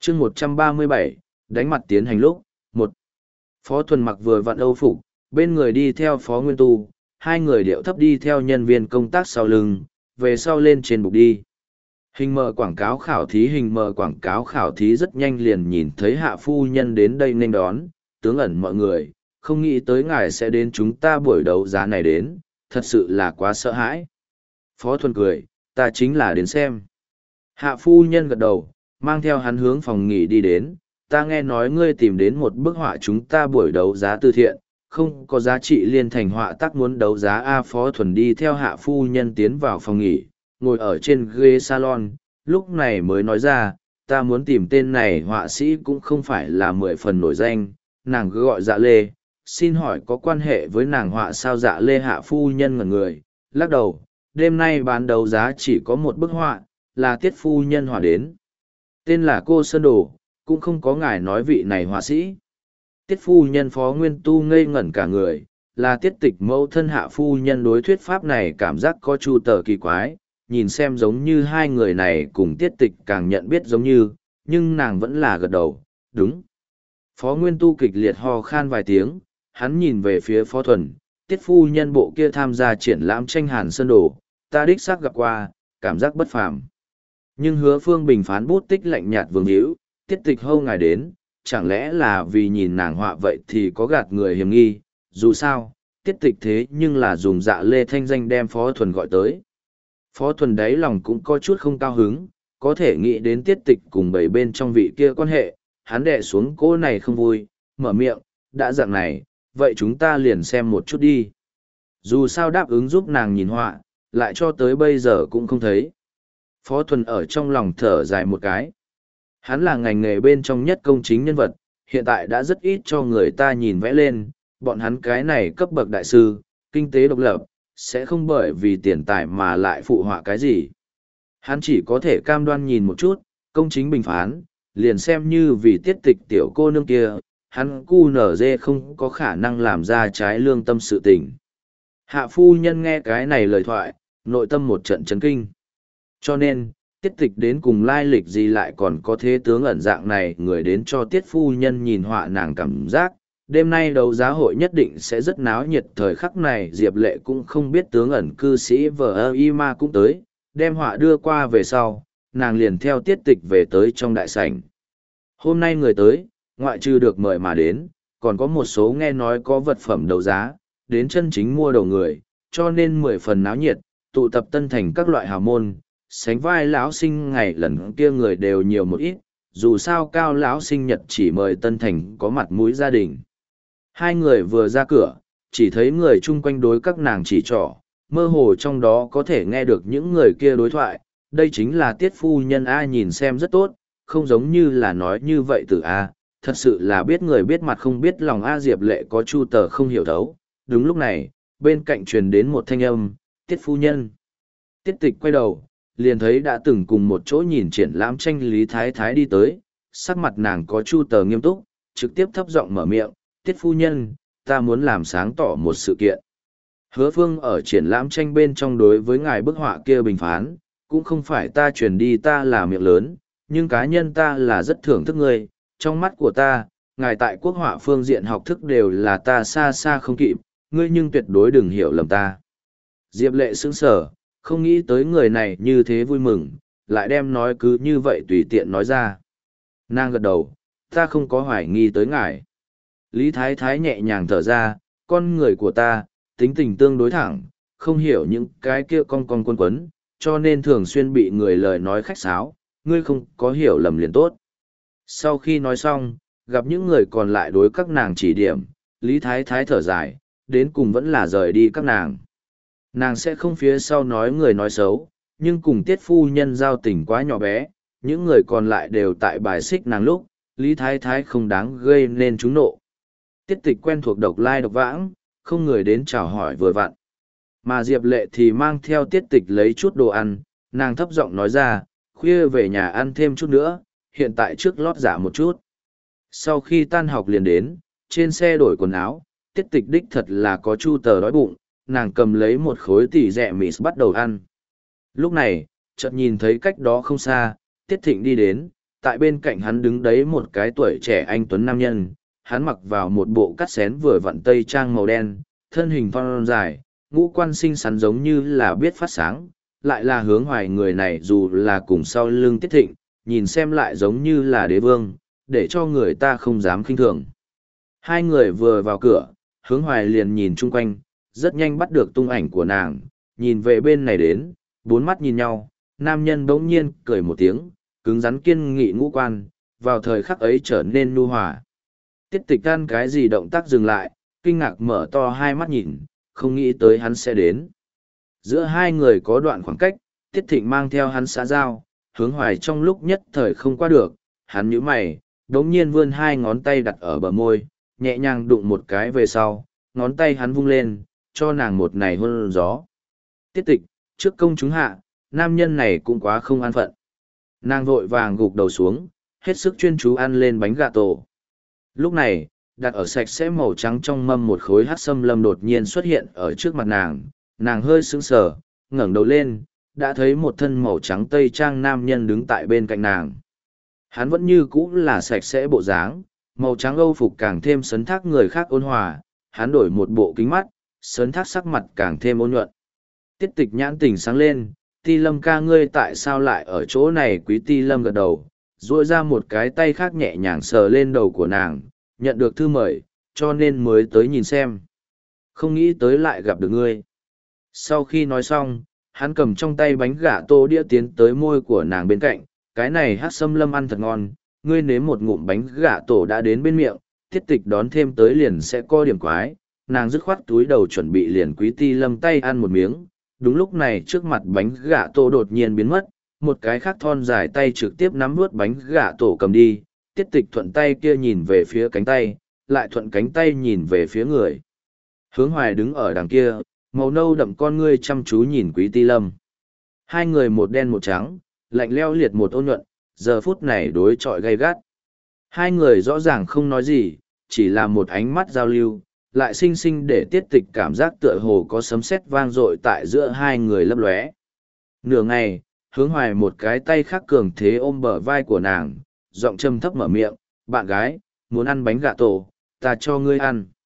chương 137, đánh mặt tiến hành lúc. Một, Phó Thuần mặc vừa vặn âu phục, bên người đi theo Phó Nguyên Tu, hai người điệu thấp đi theo nhân viên công tác sau lưng, về sau lên trên bục đi. Hình mờ quảng cáo khảo thí rất nhanh liền nhìn thấy hạ phu nhân đến đây nên đón, tướng ẩn mọi người, không nghĩ tới ngài sẽ đến chúng ta buổi đấu giá này đến, thật sự là quá sợ hãi. Phó Thuần cười, ta chính là đến xem. Hạ phu nhân gật đầu, mang theo hắn hướng phòng nghỉ đi đến, ta nghe nói ngươi tìm đến một bức họa chúng ta buổi đấu giá từ thiện, không có giá trị liên thành họa tác muốn đấu giá. Phó Thuần đi theo hạ phu nhân tiến vào phòng nghỉ, ngồi ở trên ghế salon, lúc này mới nói ra, ta muốn tìm tên này họa sĩ cũng không phải là 10 phần nổi danh, nàng cứ gọi Dạ Lê, xin hỏi có quan hệ với nàng họa sao? Dạ Lê hạ phu nhân ngẩn người, lắc đầu, đêm nay bán đấu giá chỉ có một bức họa, là Tiết phu nhân họa đến. Tên là cô Sơn Đồ, cũng không có ngài nói vị này họa sĩ. Tiết phu nhân Phó Nguyên Tu ngây ngẩn cả người, là Tiết Tịch mẫu thân hạ phu nhân đối thuyết pháp này cảm giác có chu tờ kỳ quái, nhìn xem giống như hai người này cùng Tiết Tịch càng nhận biết giống như, nhưng nàng vẫn là gật đầu, đúng. Phó Nguyên Tu kịch liệt ho khan vài tiếng, hắn nhìn về phía Phó Thuần, Tiết phu nhân bộ kia tham gia triển lãm tranh Hàn Sơn Đồ, ta đích xác gặp qua, cảm giác bất phàm. Nhưng Hứa Phương Bình phán bút tích lạnh nhạt vương hữu, Tiết Tịch hâu ngài đến, chẳng lẽ là vì nhìn nàng họa vậy thì có gạt người hiểm nghi, dù sao, Tiết Tịch thế nhưng là dùng Dạ Lê thanh danh đem Phó Thuần gọi tới. Phó Thuần đáy lòng cũng có chút không cao hứng, có thể nghĩ đến Tiết Tịch cùng bảy bên trong vị kia quan hệ, hắn đè xuống cô này không vui, mở miệng, đã dạng này, vậy chúng ta liền xem một chút đi. Dù sao đáp ứng giúp nàng nhìn họa, lại cho tới bây giờ cũng không thấy. Phó Thuần ở trong lòng thở dài một cái. Hắn là ngành nghề bên trong nhất công chính nhân vật, hiện tại đã rất ít cho người ta nhìn vẽ lên, bọn hắn cái này cấp bậc đại sư, kinh tế độc lập, sẽ không bởi vì tiền tài mà lại phụ họa cái gì. Hắn chỉ có thể cam đoan nhìn một chút, công chính bình phán, liền xem như vì Tiết Tịch tiểu cô nương kia, hắn cu nở dê không có khả năng làm ra trái lương tâm sự tình. Hạ phu nhân nghe cái này lời thoại, nội tâm một trận chấn kinh. Cho nên, Tiết Tịch đến cùng lai lịch gì lại còn có thế tướng ẩn dạng này người đến cho Tiết phu nhân nhìn họa nàng cảm giác. Đêm nay đấu giá hội nhất định sẽ rất náo nhiệt. Thời khắc này Diệp Lệ cũng không biết tướng ẩn cư sĩ vợ y ma cũng tới, đem họa đưa qua về sau, nàng liền theo Tiết Tịch về tới trong đại sảnh. Hôm nay người tới, ngoại trừ được mời mà đến, còn có một số nghe nói có vật phẩm đấu giá, đến chân chính mua đầu người, cho nên 10 phần náo nhiệt, tụ tập tân thành các loại hào môn, sánh vai lão sinh ngày lần kia người đều nhiều một ít, dù sao Cao lão sinh nhật chỉ mời tân thành có mặt mũi gia đình. Hai người vừa ra cửa, chỉ thấy người chung quanh đối các nàng chỉ trỏ, mơ hồ trong đó có thể nghe được những người kia đối thoại, đây chính là Tiết phu nhân A, nhìn xem rất tốt, không giống như là nói như vậy từ A, thật sự là biết người biết mặt không biết lòng A. Diệp Lệ có chu tờ không hiểu thấu. Đúng lúc này, bên cạnh truyền đến một thanh âm, Tiết phu nhân. Tiết Tịch quay đầu, liền thấy đã từng cùng một chỗ nhìn triển lãm tranh Lý Thái Thái đi tới, sắc mặt nàng có chu tờ nghiêm túc, trực tiếp thấp giọng mở miệng, Tiết phu nhân, ta muốn làm sáng tỏ một sự kiện. Hứa Phương ở triển lãm tranh bên trong đối với ngài bức họa kia bình phán, cũng không phải ta truyền đi ta là miệng lớn, nhưng cá nhân ta là rất thưởng thức ngươi, trong mắt của ta, ngài tại quốc họa phương diện học thức đều là ta xa xa không kịp, ngươi nhưng tuyệt đối đừng hiểu lầm ta. Diệp Lệ sững sờ, không nghĩ tới người này như thế vui mừng, lại đem nói cứ như vậy tùy tiện nói ra. Nàng gật đầu, ta không có hoài nghi tới ngài. Lý Thái Thái nhẹ nhàng thở ra, con người của ta, tính tình tương đối thẳng, không hiểu những cái kia con quấn quấn, cho nên thường xuyên bị người lời nói khách sáo, ngươi không có hiểu lầm liền tốt. Sau khi nói xong, gặp những người còn lại đối các nàng chỉ điểm, Lý Thái Thái thở dài, đến cùng vẫn là rời đi các nàng. Nàng sẽ không phía sau nói người nói xấu, nhưng cùng Tiết phu nhân giao tình quá nhỏ bé, những người còn lại đều tại bài xích nàng lúc, Lý Thái Thái không đáng gây nên chúng nộ. Tiết Tịch quen thuộc độc lai độc vãng, không người đến chào hỏi vừa vặn. Mà Diệp Lệ thì mang theo Tiết Tịch lấy chút đồ ăn, nàng thấp giọng nói ra, khuya về nhà ăn thêm chút nữa, hiện tại trước lót giả một chút. Sau khi tan học liền đến, trên xe đổi quần áo, Tiết Tịch đích thật là có chu tờ đói bụng, nàng cầm lấy một khối tỉ rẹ mì bắt đầu ăn. Lúc này, chợt nhìn thấy cách đó không xa, Tiết Thịnh đi đến, tại bên cạnh hắn đứng đấy một cái tuổi trẻ anh tuấn nam nhân, hắn mặc vào một bộ cắt xén vừa vặn tây trang màu đen, thân hình thon dài, ngũ quan xinh xắn giống như là biết phát sáng, lại là Hướng Hoài người này dù là cùng sau lưng Tiết Thịnh, nhìn xem lại giống như là đế vương, để cho người ta không dám khinh thường. Hai người vừa vào cửa, Hướng Hoài liền nhìn chung quanh, rất nhanh bắt được tung ảnh của nàng, nhìn về bên này đến, bốn mắt nhìn nhau, nam nhân bỗng nhiên cười một tiếng, cứng rắn kiên nghị ngũ quan, vào thời khắc ấy trở nên nhu hòa. Tiết Tịch Can cái gì động tác dừng lại, kinh ngạc mở to hai mắt nhìn, không nghĩ tới hắn sẽ đến. Giữa hai người có đoạn khoảng cách, Tiết Thịnh mang theo hắn xã giao, Hướng Hoài trong lúc nhất thời không qua được, hắn nhíu mày, đống nhiên vươn hai ngón tay đặt ở bờ môi, nhẹ nhàng đụng một cái về sau, ngón tay hắn vung lên, cho nàng một này hôn gió. Tiết Tịch, trước công chúng hạ, nam nhân này cũng quá không an phận. Nàng vội vàng gục đầu xuống, hết sức chuyên chú ăn lên bánh gà tổ. Lúc này, đặt ở sạch sẽ màu trắng trong mâm một khối hát xâm lâm đột nhiên xuất hiện ở trước mặt nàng hơi sững sờ, ngẩng đầu lên, đã thấy một thân màu trắng tây trang nam nhân đứng tại bên cạnh nàng. Hắn vẫn như cũ là sạch sẽ bộ dáng, màu trắng âu phục càng thêm sấn thác người khác ôn hòa, hắn đổi một bộ kính mắt, sấn thác sắc mặt càng thêm ôn nhuận. Tiết Tịch nhãn tỉnh sáng lên, Ti Lâm ca ngươi tại sao lại ở chỗ này? Quý Ti Lâm gật đầu, duỗi ra một cái tay khác nhẹ nhàng sờ lên đầu của nàng, nhận được thư mời, cho nên mới tới nhìn xem. Không nghĩ tới lại gặp được ngươi. Sau khi nói xong, hắn cầm trong tay bánh gà tô đĩa tiến tới môi của nàng bên cạnh, cái này hát xâm lâm ăn thật ngon, ngươi nếm một ngụm bánh gà tổ đã đến bên miệng, Tiết Tịch đón thêm tới liền sẽ có điểm quái, nàng dứt khoát túi đầu chuẩn bị liền Quý Ti Lâm tay ăn một miếng. Đúng lúc này trước mặt bánh gà tổ đột nhiên biến mất, một cái khác thon dài tay trực tiếp nắm nuốt bánh gà tổ cầm đi, Tiết Tịch thuận tay kia nhìn về phía cánh tay, lại thuận cánh tay nhìn về phía người. Hướng Hoài đứng ở đằng kia, màu nâu đậm con ngươi chăm chú nhìn Quý Ti Lâm. Hai người một đen một trắng, lạnh leo liệt một ôn nhuận, giờ phút này đối chọi gay gắt. Hai người rõ ràng không nói gì, chỉ là một ánh mắt giao lưu, lại xinh xinh để Tiết Tịch cảm giác tựa hồ có sấm sét vang dội tại giữa hai người lấp lóe. Nửa ngày, Hướng Hoài một cái tay khác cường thế ôm bờ vai của nàng, giọng trầm thấp mở miệng, bạn gái, muốn ăn bánh gà tổ, ta cho ngươi ăn.